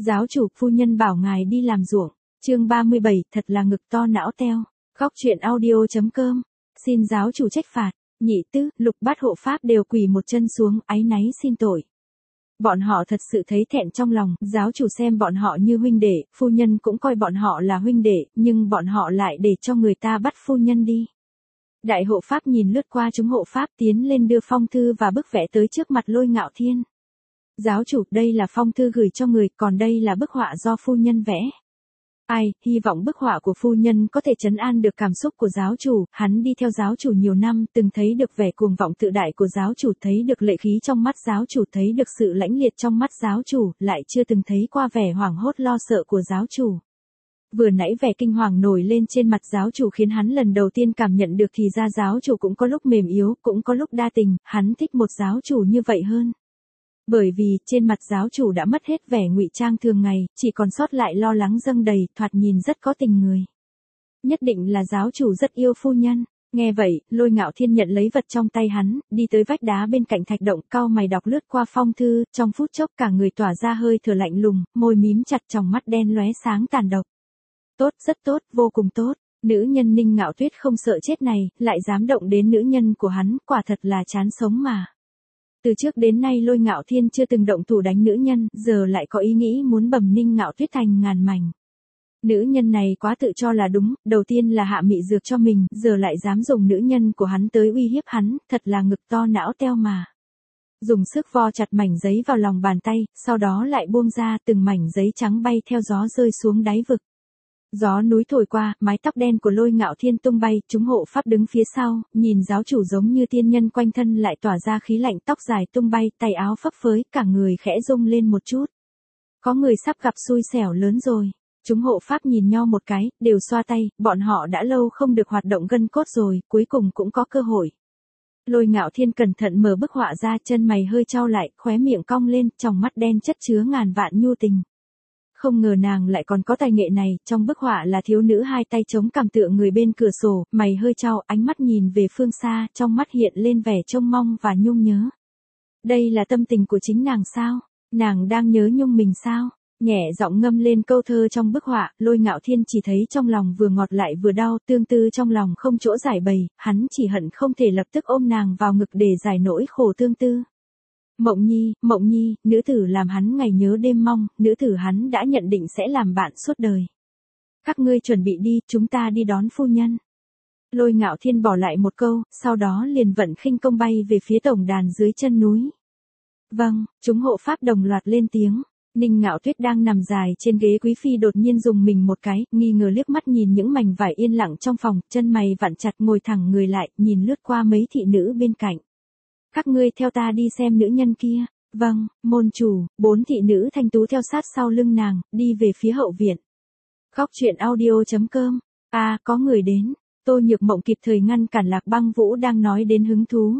Giáo chủ, phu nhân bảo ngài đi làm ruộng. Chương 37, thật là ngực to não teo. Góc truyện audio.com. Xin giáo chủ trách phạt. Nhị tứ, Lục Bát hộ pháp đều quỳ một chân xuống, áy náy xin tội. Bọn họ thật sự thấy thẹn trong lòng, giáo chủ xem bọn họ như huynh đệ, phu nhân cũng coi bọn họ là huynh đệ, nhưng bọn họ lại để cho người ta bắt phu nhân đi. Đại hộ pháp nhìn lướt qua chúng hộ pháp tiến lên đưa phong thư và bức vẽ tới trước mặt Lôi Ngạo Thiên. Giáo chủ, đây là phong thư gửi cho người, còn đây là bức họa do phu nhân vẽ. Ai, hy vọng bức họa của phu nhân có thể trấn an được cảm xúc của giáo chủ, hắn đi theo giáo chủ nhiều năm, từng thấy được vẻ cuồng vọng tự đại của giáo chủ, thấy được lệ khí trong mắt giáo chủ, thấy được sự lãnh liệt trong mắt giáo chủ, lại chưa từng thấy qua vẻ hoảng hốt lo sợ của giáo chủ. Vừa nãy vẻ kinh hoàng nổi lên trên mặt giáo chủ khiến hắn lần đầu tiên cảm nhận được thì ra giáo chủ cũng có lúc mềm yếu, cũng có lúc đa tình, hắn thích một giáo chủ như vậy hơn. Bởi vì, trên mặt giáo chủ đã mất hết vẻ ngụy trang thường ngày, chỉ còn sót lại lo lắng dâng đầy, thoạt nhìn rất có tình người. Nhất định là giáo chủ rất yêu phu nhân. Nghe vậy, Lôi Ngạo Thiên nhận lấy vật trong tay hắn, đi tới vách đá bên cạnh thạch động, cau mày đọc lướt qua phong thư, trong phút chốc cả người tỏa ra hơi thở lạnh lùng, môi mím chặt, tròng mắt đen lóe sáng tàn độc. Tốt, rất tốt, vô cùng tốt. Nữ nhân Ninh Ngạo Tuyết không sợ chết này, lại dám động đến nữ nhân của hắn, quả thật là chán sống mà. Từ trước đến nay Lôi Ngạo Thiên chưa từng động thủ đánh nữ nhân, giờ lại có ý nghĩ muốn bầm Ninh Ngạo Tuyết thành ngàn mảnh. Nữ nhân này quá tự cho là đúng, đầu tiên là hạ mị dược cho mình, giờ lại dám dùng nữ nhân của hắn tới uy hiếp hắn, thật là ngực to não teo mà. Dùng sức vo chặt mảnh giấy vào lòng bàn tay, sau đó lại buông ra, từng mảnh giấy trắng bay theo gió rơi xuống đáy vực. Gió núi thổi qua, mái tóc đen của Lôi Ngạo Thiên tung bay, chúng hộ pháp đứng phía sau, nhìn giáo chủ giống như tiên nhân quanh thân lại tỏa ra khí lạnh, tóc dài tung bay, tay áo phấp phới, cả người khẽ rung lên một chút. Có người sắp gặp xui xẻo lớn rồi. Chúng hộ pháp nhìn nhau một cái, đều xoa tay, bọn họ đã lâu không được hoạt động gân cốt rồi, cuối cùng cũng có cơ hội. Lôi Ngạo Thiên cẩn thận mở bức họa ra, chân mày hơi chau lại, khóe miệng cong lên, trong mắt đen chất chứa ngàn vạn nhu tình. Không ngờ nàng lại còn có tài nghệ này, trong bức họa là thiếu nữ hai tay chống cằm tựa người bên cửa sổ, mày hơi chau, ánh mắt nhìn về phương xa, trong mắt hiện lên vẻ trông mong và nhung nhớ. Đây là tâm tình của chính nàng sao? Nàng đang nhớ nhung mình sao? Nhẹ giọng ngâm lên câu thơ trong bức họa, Lôi Ngạo Thiên chỉ thấy trong lòng vừa ngọt lại vừa đau, tương tư trong lòng không chỗ giải bày, hắn chỉ hận không thể lập tức ôm nàng vào ngực để giải nỗi khổ tương tư. Mộng Nhi, nữ tử làm hắn ngày nhớ đêm mong, nữ tử hắn đã nhận định sẽ làm bạn suốt đời. Các ngươi chuẩn bị đi, chúng ta đi đón phu nhân. Lôi Ngạo Thiên bỏ lại một câu, sau đó liền vận khinh công bay về phía tổng đàn dưới chân núi. Vâng, chúng hộ pháp đồng loạt lên tiếng. Ninh Ngạo Tuyết đang nằm dài trên ghế quý phi đột nhiên dùng mình một cái, nghi ngờ liếc mắt nhìn những mảnh vải yên lặng trong phòng, chân mày vặn chặt ngồi thẳng người lại, nhìn lướt qua mấy thị nữ bên cạnh. Các ngươi theo ta đi xem nữ nhân kia. Vâng, môn chủ, 4 thị nữ thanh tú theo sát sau lưng nàng, đi về phía hậu viện. Góc truyện audio.com. Có người đến. Tô Nhược Mộng kịp thời ngăn cản Lạc Băng Vũ đang nói đến hứng thú.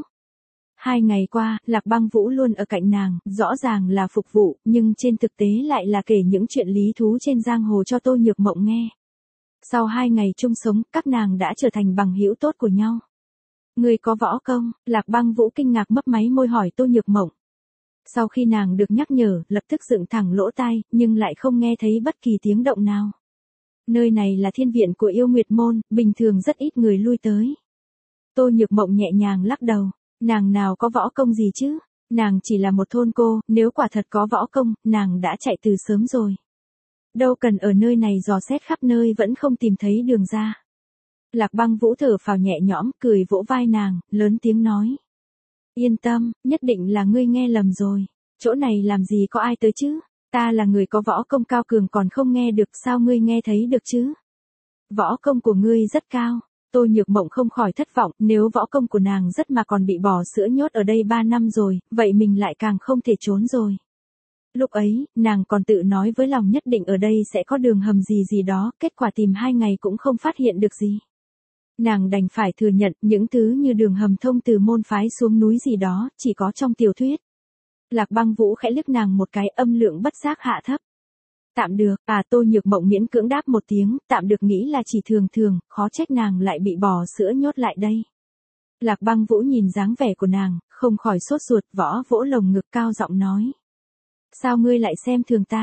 2 ngày qua, Lạc Băng Vũ luôn ở cạnh nàng, rõ ràng là phục vụ, nhưng trên thực tế lại là kể những chuyện lý thú trên giang hồ cho Tô Nhược Mộng nghe. Sau 2 ngày chung sống, các nàng đã trở thành bằng hữu tốt của nhau. Người có võ công? Lạc Băng Vũ kinh ngạc mấp máy môi hỏi Tô Nhược Mộng. Sau khi nàng được nhắc nhở, lập tức dựng thẳng lỗ tai, nhưng lại không nghe thấy bất kỳ tiếng động nào. Nơi này là thiên viện của Yêu Nguyệt Môn, bình thường rất ít người lui tới. Tô Nhược Mộng nhẹ nhàng lắc đầu. Nàng nào có võ công gì chứ? Nàng chỉ là một thôn cô, nếu quả thật có võ công, nàng đã chạy từ sớm rồi. Đâu cần ở nơi này dò xét khắp nơi vẫn không tìm thấy đường ra. Lạc Băng Vũ thở phào nhẹ nhõm, cười vỗ vai nàng, lớn tiếng nói. Yên tâm, nhất định là ngươi nghe lầm rồi. Chỗ này làm gì có ai tới chứ? Ta là người có võ công cao cường còn không nghe được, sao ngươi nghe thấy được chứ? Võ công của ngươi rất cao. Tô Nhược Mộng không khỏi thất vọng, nếu võ công của nàng rất mà còn bị bò sữa nhốt ở đây 3 năm rồi, vậy mình lại càng không thể trốn rồi. Lúc ấy, nàng còn tự nói với lòng nhất định ở đây sẽ có đường hầm gì gì đó, kết quả tìm 2 ngày cũng không phát hiện được gì. Nàng đành phải thừa nhận những thứ như đường hầm thông từ môn phái xuống núi gì đó, chỉ có trong tiểu thuyết. Lạc Băng Vũ khẽ liếc nàng một cái, âm lượng bất giác hạ thấp. Tạm được, Tô Nhược Mộng miễn cưỡng đáp một tiếng, tạm được nghĩ là chỉ thường thường, khó trách nàng lại bị bò sữa nhốt lại đây. Lạc Băng Vũ nhìn dáng vẻ của nàng, không khỏi sốt ruột, vỗ lồng ngực cao giọng nói. Sao ngươi lại xem thường ta?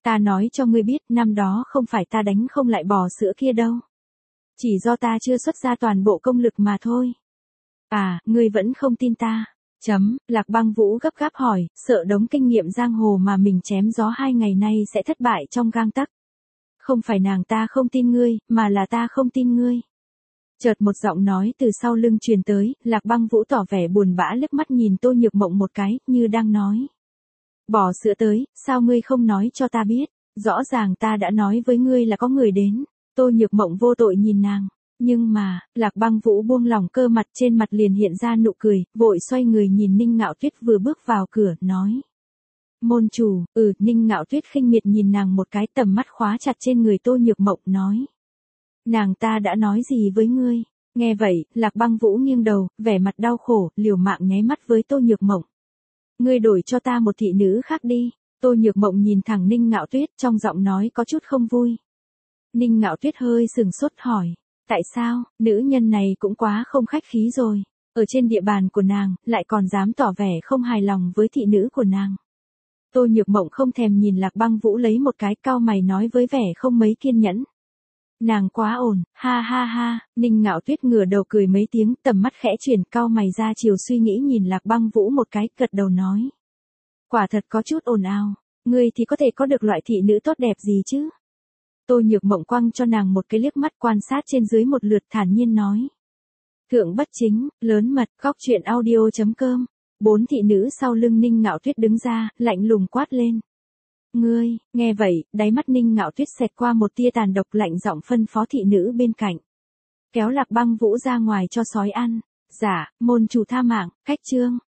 Ta nói cho ngươi biết, năm đó không phải ta đánh không lại bò sữa kia đâu. Chỉ do ta chưa xuất ra toàn bộ công lực mà thôi. À, ngươi vẫn không tin ta. Lạc Băng Vũ gấp gáp hỏi, sợ đống kinh nghiệm giang hồ mà mình chém gió 2 ngày nay sẽ thất bại trong gang tấc. Không phải nàng ta không tin ngươi, mà là ta không tin ngươi. Chợt một giọng nói từ sau lưng truyền tới, Lạc Băng Vũ tỏ vẻ buồn bã liếc mắt nhìn Tô Nhược Mộng một cái, như đang nói. Bò sữa tới, sao ngươi không nói cho ta biết, rõ ràng ta đã nói với ngươi là có người đến. Tô Nhược Mộng vô tội nhìn nàng. Nhưng mà, Lạc Băng Vũ buông lỏng cơ mặt, trên mặt liền hiện ra nụ cười, vội xoay người nhìn Ninh Ngạo Tuyết vừa bước vào cửa, nói. Môn chủ, Ninh Ngạo Tuyết khinh miệt nhìn nàng một cái, tầm mắt khóa chặt trên người Tô Nhược Mộng, nói. Nàng ta đã nói gì với ngươi? Nghe vậy, Lạc Băng Vũ nghiêng đầu, vẻ mặt đau khổ, liều mạng nháy mắt với Tô Nhược Mộng. Ngươi đổi cho ta một thị nữ khác đi. Tô Nhược Mộng nhìn thẳng Ninh Ngạo Tuyết, trong giọng nói có chút không vui. Ninh Ngạo Tuyết hơi sừng sốt hỏi. Tại sao, nữ nhân này cũng quá không khách khí rồi. Ở trên địa bàn của nàng, lại còn dám tỏ vẻ không hài lòng với thị nữ của nàng. Tô Nhược Mộng không thèm nhìn Lạc Băng Vũ lấy một cái, cau mày nói với vẻ không mấy kiên nhẫn. Nàng quá ổn, ha ha ha. Ninh Ngạo Tuyết ngửa đầu cười mấy tiếng, tầm mắt khẽ chuyển, cau mày ra chiều suy nghĩ nhìn Lạc Băng Vũ một cái, gật đầu nói. Quả thật có chút ồn ào, ngươi thì có thể có được loại thị nữ tốt đẹp gì chứ? Tô Nhược Mộng quăng cho nàng một cái liếc mắt, quan sát trên dưới một lượt, thản nhiên nói. Thượng bất chính, lớn mật, góc truyện audio.com. 4 thị nữ sau lưng Ninh Ngạo Tuyết đứng ra, lạnh lùng quát lên. Ngươi, nghe vậy, đáy mắt Ninh Ngạo Tuyết xẹt qua một tia tàn độc, lạnh giọng phân phó thị nữ bên cạnh. Kéo Lạc Băng Vũ ra ngoài cho sói ăn. Dạ, môn chủ tha mạng, cách chương.